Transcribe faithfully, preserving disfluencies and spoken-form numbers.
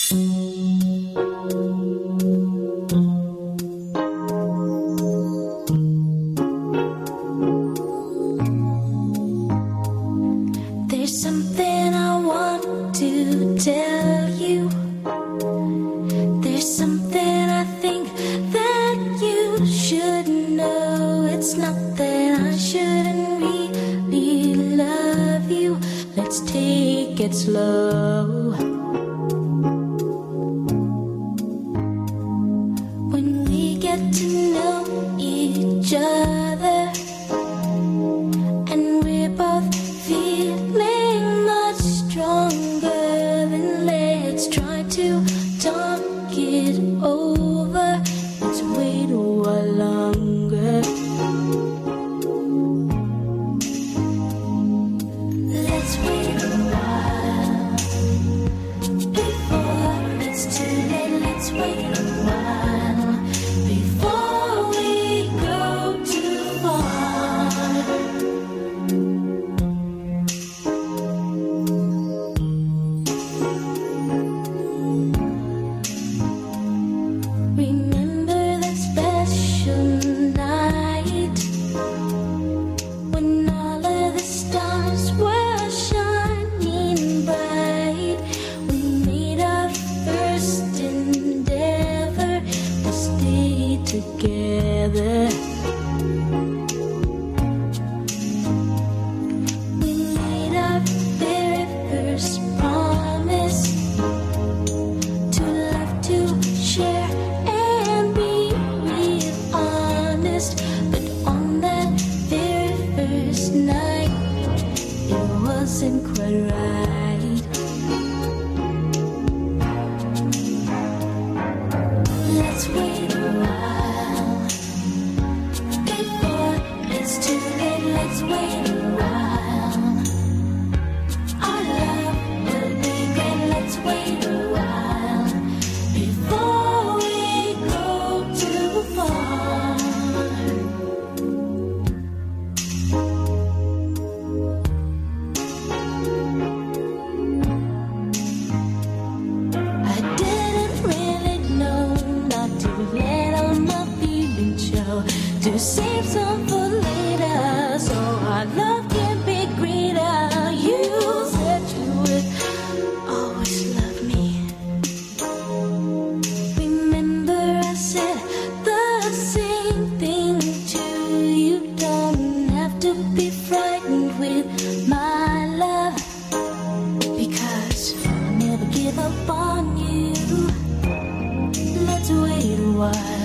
There's something I want to tell you. There's something I think that you should know. It's not that I shouldn't really love you. Let's take it slow. When we get to know each other and we're both feeling much stronger, then let's try to talk it over. Let's wait a while longer. Let's wait a while before it's too late. Let's wait a while before we go too far. Remember that special night when all of the stars were shining bright. We made our first endeavor to stay together. We made our very first promise to love, to share, and be real honest. But on that very first night, it wasn't quite right. Let's wait a while before it's too late. Let's wait a while. Our love will be great. Let's wait a while before we go too far. I didn't really know not to let all my feelings show, to save some for later, so our love can be greater. You said you would always love me. Remember I said the same thing to you. Don't have to be frightened with my love, because I'll never give up on you. Let's wait a while